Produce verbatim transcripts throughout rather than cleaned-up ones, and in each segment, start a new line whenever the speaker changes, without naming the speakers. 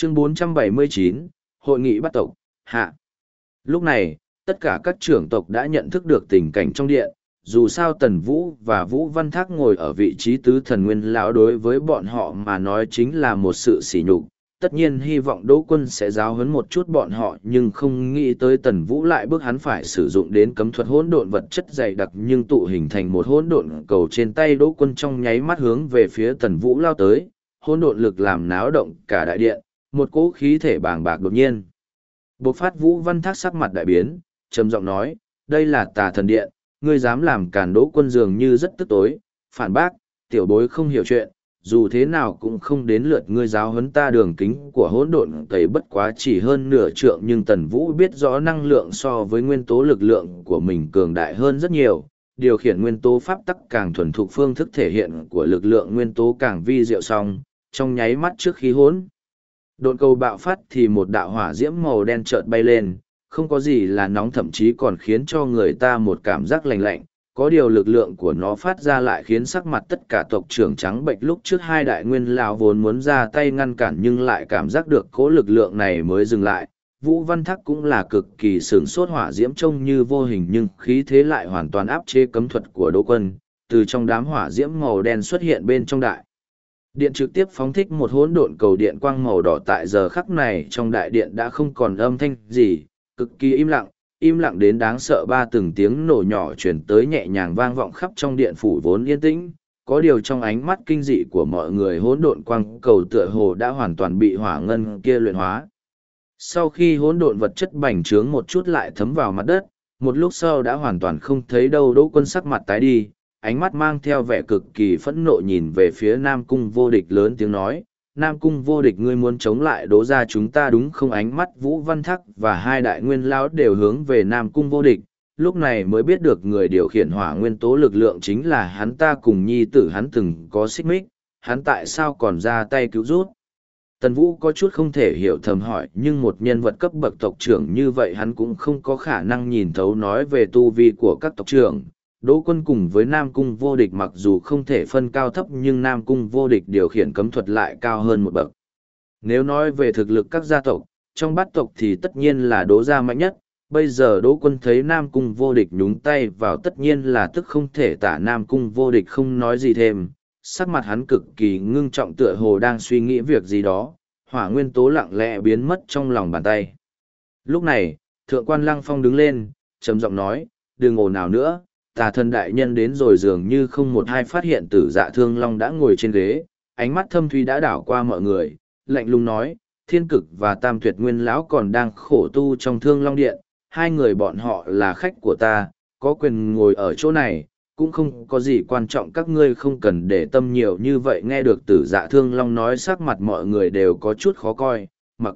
Chương bốn trăm bảy mươi chín, Hội nghị bắt tộc, hạ. Lúc này, tất cả các trưởng tộc đã nhận thức được tình cảnh trong điện, dù sao Tần Vũ và Vũ Văn Thác ngồi ở vị trí tứ thần nguyên lão đối với bọn họ mà nói chính là một sự sỉ nhục. Tất nhiên hy vọng Đỗ Quân sẽ giáo huấn một chút bọn họ, nhưng không nghĩ tới Tần Vũ lại bức hắn phải sử dụng đến cấm thuật hỗn độn vật chất dày đặc nhưng tụ hình thành một hỗn độn cầu trên tay Đỗ Quân, trong nháy mắt hướng về phía Tần Vũ lao tới, hỗn độn lực làm náo động cả đại điện, một cỗ khí thể bàng bạc đột nhiên bộc phát. Vũ Văn Thác sắc mặt đại biến, trầm giọng nói, đây là Tà Thần Điện, ngươi dám làm càn. Đỗ Quân dường như rất tức tối, phản bác, tiểu bối không hiểu chuyện, dù thế nào cũng không đến lượt ngươi giáo huấn ta. Đường kính của hỗn độn tẩy bất quá chỉ hơn nửa trượng, nhưng Tần Vũ biết rõ năng lượng so với nguyên tố lực lượng của mình cường đại hơn rất nhiều, điều khiển nguyên tố pháp tắc càng thuần thục, phương thức thể hiện của lực lượng nguyên tố càng vi diệu. Song trong nháy mắt trước khi hỗn độn cầu bạo phát thì một đạo hỏa diễm màu đen chợt bay lên, không có gì là nóng, thậm chí còn khiến cho người ta một cảm giác lạnh lạnh. Có điều lực lượng của nó phát ra lại khiến sắc mặt tất cả tộc trưởng trắng bệch. Lúc trước hai đại nguyên lão vốn muốn ra tay ngăn cản nhưng lại cảm giác được cỗ lực lượng này mới dừng lại. Vũ Văn Thác cũng là cực kỳ sửng sốt, hỏa diễm trông như vô hình nhưng khí thế lại hoàn toàn áp chế cấm thuật của Đỗ Quân. Từ trong đám hỏa diễm màu đen xuất hiện bên trong đại điện, trực tiếp phóng thích một hỗn độn cầu điện quang màu đỏ. Tại giờ khắc này trong đại điện đã không còn âm thanh gì, cực kỳ im lặng, im lặng đến đáng sợ. Ba từng tiếng nổ nhỏ chuyển tới nhẹ nhàng vang vọng khắp trong điện phủ vốn yên tĩnh. Có điều trong ánh mắt kinh dị của mọi người, hỗn độn quang cầu tựa hồ đã hoàn toàn bị hỏa ngân kia luyện hóa. Sau khi hỗn độn vật chất bành trướng một chút lại thấm vào mặt đất, một lúc sau đã hoàn toàn không thấy đâu. Đỗ Quân sắc mặt tái đi, ánh mắt mang theo vẻ cực kỳ phẫn nộ nhìn về phía Nam Cung Vô Địch, lớn tiếng nói, Nam Cung Vô Địch, ngươi muốn chống lại Đỗ gia chúng ta đúng không? Ánh mắt Vũ Văn Thác và hai đại nguyên lão đều hướng về Nam Cung Vô Địch, lúc này mới biết được người điều khiển hỏa nguyên tố lực lượng chính là hắn ta, cùng nhi tử hắn từng có xích mích, hắn tại sao còn ra tay cứu rút? Tần Vũ có chút không thể hiểu, thầm hỏi, nhưng một nhân vật cấp bậc tộc trưởng như vậy hắn cũng không có khả năng nhìn thấu. Nói về tu vi của các tộc trưởng, Đỗ Quân cùng với Nam Cung Vô Địch mặc dù không thể phân cao thấp nhưng Nam Cung Vô Địch điều khiển cấm thuật lại cao hơn một bậc. Nếu nói về thực lực các gia tộc, trong bát tộc thì tất nhiên là Đỗ gia mạnh nhất. Bây giờ Đỗ Quân thấy Nam Cung Vô Địch nhúng tay vào tất nhiên là tức không thể tả. Nam Cung Vô Địch không nói gì thêm, sắc mặt hắn cực kỳ ngưng trọng, tựa hồ đang suy nghĩ việc gì đó. Hỏa nguyên tố lặng lẽ biến mất trong lòng bàn tay. Lúc này, Thượng quan Lăng Phong đứng lên, trầm giọng nói, đừng ồn ào nữa, Tà Thần đại nhân đến rồi. Dường như không một ai phát hiện Tử Dạ Thương Long đã ngồi trên ghế, ánh mắt thâm thúy đã đảo qua mọi người, lạnh lùng nói, Thiên Cực và Tam Tuyệt Nguyên lão còn đang khổ tu trong Thương Long Điện, hai người bọn họ là khách của ta, có quyền ngồi ở chỗ này, cũng không có gì quan trọng, các ngươi không cần để tâm nhiều như vậy. Nghe được Tử Dạ Thương Long nói, sắc mặt mọi người đều có chút khó coi. Mặc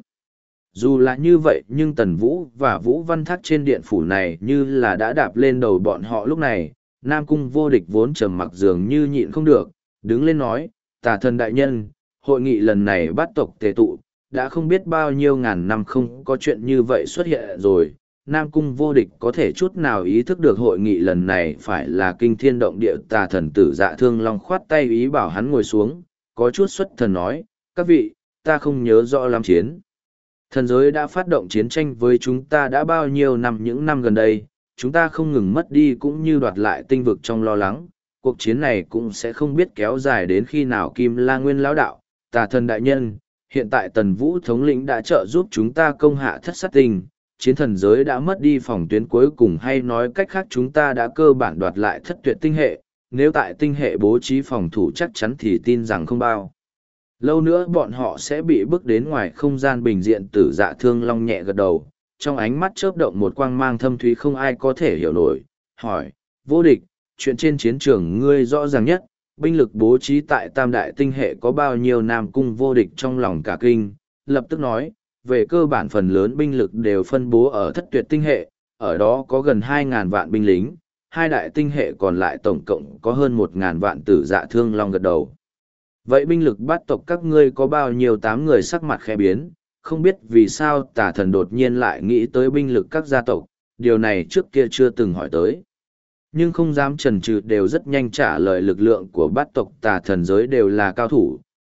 dù là như vậy nhưng Tần Vũ và Vũ Văn Thác trên điện phủ này như là đã đạp lên đầu bọn họ. Lúc này Nam Cung Vô Địch vốn trầm mặc dường như nhịn không được, đứng lên nói, Tà Thần đại nhân, hội nghị lần này bát tộc tề tụ, đã không biết bao nhiêu ngàn năm không có chuyện như vậy xuất hiện rồi. Nam Cung Vô Địch có thể chút nào ý thức được hội nghị lần này phải là kinh thiên động địa. Tà Thần Tử Dạ Thương Long khoát tay ý bảo hắn ngồi xuống, có chút xuất thần nói, các vị, ta không nhớ rõ lắm, chiến thần giới đã phát động chiến tranh với chúng ta đã bao nhiêu năm. Những năm gần đây, chúng ta không ngừng mất đi cũng như đoạt lại tinh vực trong lo lắng. Cuộc chiến này cũng sẽ không biết kéo dài đến khi nào. Kim La Nguyên lão đạo, Tà Thần đại nhân, hiện tại Tần Vũ thống lĩnh đã trợ giúp chúng ta công hạ thất sát tinh, chiến thần giới đã mất đi phòng tuyến cuối cùng, hay nói cách khác chúng ta đã cơ bản đoạt lại thất tuyệt tinh hệ. Nếu tại tinh hệ bố trí phòng thủ chắc chắn thì tin rằng không bao lâu nữa bọn họ sẽ bị bước đến ngoài không gian bình diện. Tử Dạ Thương Long nhẹ gật đầu, trong ánh mắt chớp động một quang mang thâm thúy không ai có thể hiểu nổi, hỏi, Vô Địch, chuyện trên chiến trường ngươi rõ ràng nhất, binh lực bố trí tại tam đại tinh hệ có bao nhiêu? Nam Cung Vô Địch trong lòng cả kinh, lập tức nói, về cơ bản phần lớn binh lực đều phân bố ở thất tuyệt tinh hệ, ở đó có gần hai ngàn vạn binh lính, hai đại tinh hệ còn lại tổng cộng có hơn một ngàn vạn. Tử Dạ Thương Long gật đầu. Vậy binh lực bát tộc các ngươi có bao nhiêu? Tám người sắc mặt khẽ biến, không biết vì sao Tà Thần đột nhiên lại nghĩ tới binh lực các gia tộc, điều này trước kia chưa từng hỏi tới. Nhưng không dám chần chừ, đều rất nhanh trả lời, lực lượng của bát tộc Tà Thần giới đều là cao thủ,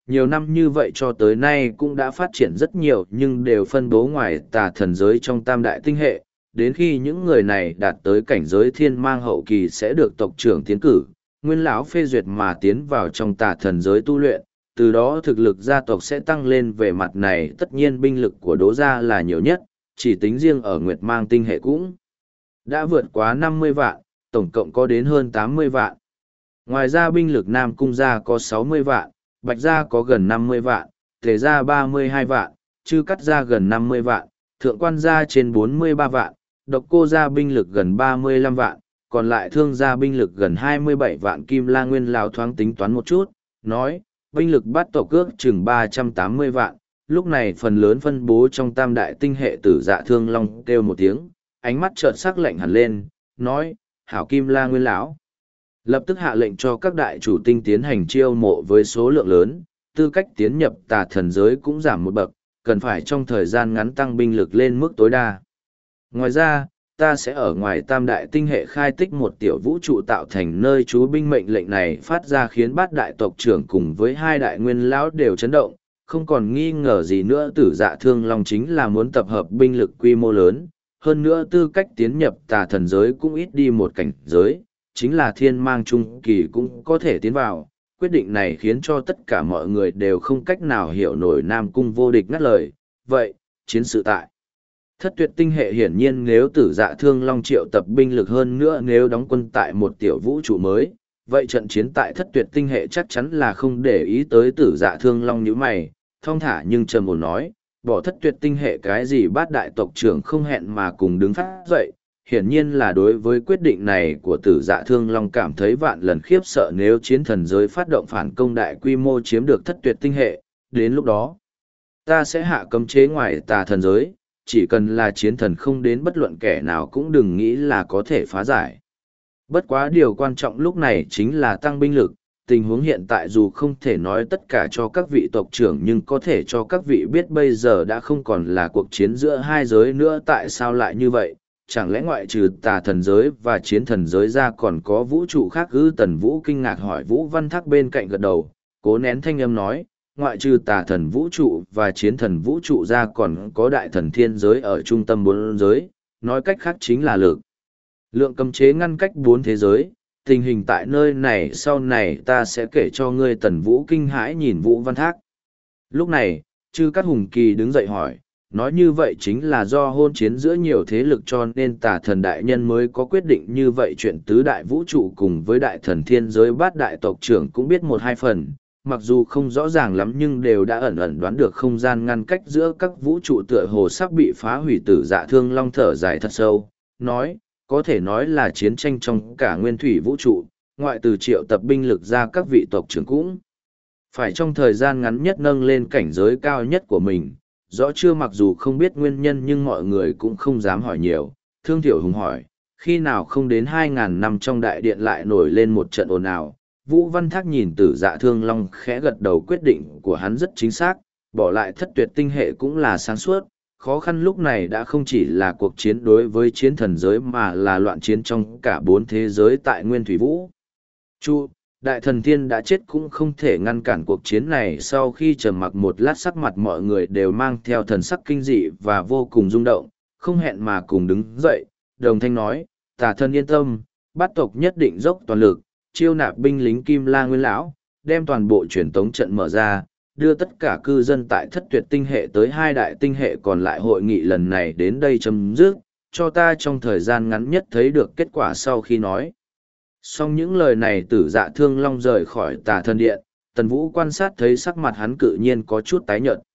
nhiều năm như vậy cho tới nay cũng đã phát triển rất nhiều nhưng đều phân bố ngoài tà thần giới trong tam đại tinh hệ. Đến khi những người này đạt tới cảnh giới thiên mang hậu kỳ sẽ được tộc trưởng tiến cử, nguyên lão phê duyệt mà tiến vào trong tà thần giới tu luyện, từ đó thực lực gia tộc sẽ tăng lên. Về mặt này tất nhiên binh lực của Đỗ gia là nhiều nhất, chỉ tính riêng ở Nguyệt Mang tinh hệ cũng đã vượt quá năm mươi vạn, tổng cộng có đến hơn tám mươi vạn. Ngoài ra binh lực Nam Cung gia có sáu mươi vạn, Bạch gia có gần năm mươi vạn, Tề gia ba mươi hai vạn, Chư Cắt gia gần năm mươi vạn, Thượng Quan gia trên bốn mươi ba vạn, Độc Cô gia binh lực gần ba mươi lăm vạn, còn lại Thương gia binh lực gần hai mươi bảy vạn. Kim La Nguyên lão thoáng tính toán một chút, nói, binh lực bát tộc ước chừng ba trăm tám mươi vạn, lúc này phần lớn phân bố trong tam đại tinh hệ. Tử Dạ Thương Long kêu một tiếng, ánh mắt chợt sắc lạnh hẳn lên, nói, hảo. Kim La Nguyên lão lập tức hạ lệnh cho các đại chủ tinh tiến hành chiêu mộ với số lượng lớn, tư cách tiến nhập tà thần giới cũng giảm một bậc, cần phải trong thời gian ngắn tăng binh lực lên mức tối đa. Ngoài ra, ta sẽ ở ngoài tam đại tinh hệ khai tích một tiểu vũ trụ tạo thành nơi trú binh. Mệnh lệnh này phát ra khiến bát đại tộc trưởng cùng với hai đại nguyên lão đều chấn động, không còn nghi ngờ gì nữa. Tử Dạ Thương Long chính là muốn tập hợp binh lực quy mô lớn, hơn nữa tư cách tiến nhập tà thần giới cũng ít đi một cảnh giới, chính là thiên mang trung kỳ cũng có thể tiến vào. Quyết định này khiến cho tất cả mọi người đều không cách nào hiểu nổi. Nam Cung vô địch ngắt lời, vậy, chiến sự tại Thất Tuyệt tinh hệ hiển nhiên nếu Tử Dạ Thương Long triệu tập binh lực hơn nữa nếu đóng quân tại một tiểu vũ trụ mới, vậy trận chiến tại Thất Tuyệt tinh hệ chắc chắn là không để ý tới. Tử Dạ Thương Long nhíu mày, thong thả nhưng trầm ổn nói, bỏ Thất Tuyệt tinh hệ cái gì. Bát đại tộc trưởng không hẹn mà cùng đứng phát dậy, hiển nhiên là đối với quyết định này của Tử Dạ Thương Long cảm thấy vạn lần khiếp sợ. Nếu chiến thần giới phát động phản công đại quy mô chiếm được Thất Tuyệt tinh hệ, đến lúc đó ta sẽ hạ cấm chế ngoài tà thần giới, chỉ cần là chiến thần không đến bất luận kẻ nào cũng đừng nghĩ là có thể phá giải. Bất quá điều quan trọng lúc này chính là tăng binh lực. Tình huống hiện tại dù không thể nói tất cả cho các vị tộc trưởng nhưng có thể cho các vị biết bây giờ đã không còn là cuộc chiến giữa hai giới nữa. Tại sao lại như vậy? Chẳng lẽ ngoại trừ tà thần giới và chiến thần giới ra còn có vũ trụ khác ư? Tần Vũ kinh ngạc hỏi. Vũ Văn Thác bên cạnh gật đầu, cố nén thanh âm nói, ngoại trừ tà thần vũ trụ và chiến thần vũ trụ ra còn có đại thần thiên giới ở trung tâm bốn giới, nói cách khác chính là lực lượng cấm chế ngăn cách bốn thế giới. Tình hình tại nơi này sau này ta sẽ kể cho ngươi. Tần Vũ kinh hãi nhìn Vũ Văn Thác. Lúc này, Chư Cát Hùng Kỳ đứng dậy hỏi, nói như vậy chính là do hôn chiến giữa nhiều thế lực cho nên tà thần đại nhân mới có quyết định như vậy. Chuyện tứ đại vũ trụ cùng với đại thần thiên giới bát đại tộc trưởng cũng biết một hai phần, mặc dù không rõ ràng lắm nhưng đều đã ẩn ẩn đoán được không gian ngăn cách giữa các vũ trụ tựa hồ sắp bị phá hủy. Tử Dạ Thương Long thở dài thật sâu, nói, có thể nói là chiến tranh trong cả nguyên thủy vũ trụ, ngoại từ triệu tập binh lực ra các vị tộc trưởng cũng phải trong thời gian ngắn nhất nâng lên cảnh giới cao nhất của mình. Rõ chưa? Mặc dù không biết nguyên nhân nhưng mọi người cũng không dám hỏi nhiều. Thương Thiểu Hùng hỏi, khi nào không đến hai ngàn năm trong đại điện lại nổi lên một trận ồn ào? Vũ Văn Thác nhìn Tử Dạ Thương Long khẽ gật đầu, quyết định của hắn rất chính xác, bỏ lại Thất Tuyệt tinh hệ cũng là sáng suốt. Khó khăn lúc này đã không chỉ là cuộc chiến đối với chiến thần giới mà là loạn chiến trong cả bốn thế giới tại nguyên thủy vũ trụ. Đại thần thiên đã chết cũng không thể ngăn cản cuộc chiến này. Sau khi trầm mặc một lát, sắc mặt mọi người đều mang theo thần sắc kinh dị và vô cùng rung động, không hẹn mà cùng đứng dậy, đồng thanh nói, tà thần yên tâm, bát tộc nhất định dốc toàn lực, chiêu nạp binh lính Kim La Nguyên lão, đem toàn bộ truyền tống trận mở ra, đưa tất cả cư dân tại Thất Tuyệt tinh hệ tới hai đại tinh hệ còn lại. Hội nghị lần này đến đây chấm dứt, cho ta trong thời gian ngắn nhất thấy được kết quả. Sau khi nói xong những lời này, Tử Dạ Thương Long rời khỏi tà thần điện. Tần Vũ quan sát thấy sắc mặt hắn cự nhiên có chút tái nhợt.